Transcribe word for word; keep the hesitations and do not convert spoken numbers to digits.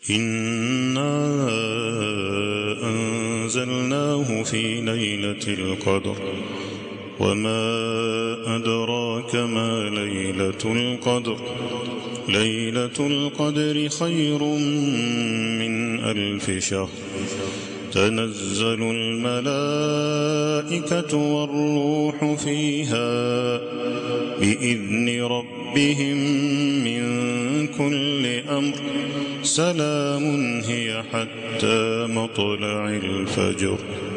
إنا أنزلناه في ليلة القدر وما أدراك ما ليلة القدر ليلة القدر خير من ألف شهر تنزل الملائكة والروح فيها بإذن ربهم من كل أمر سلام هي حتى مطلع الفجر.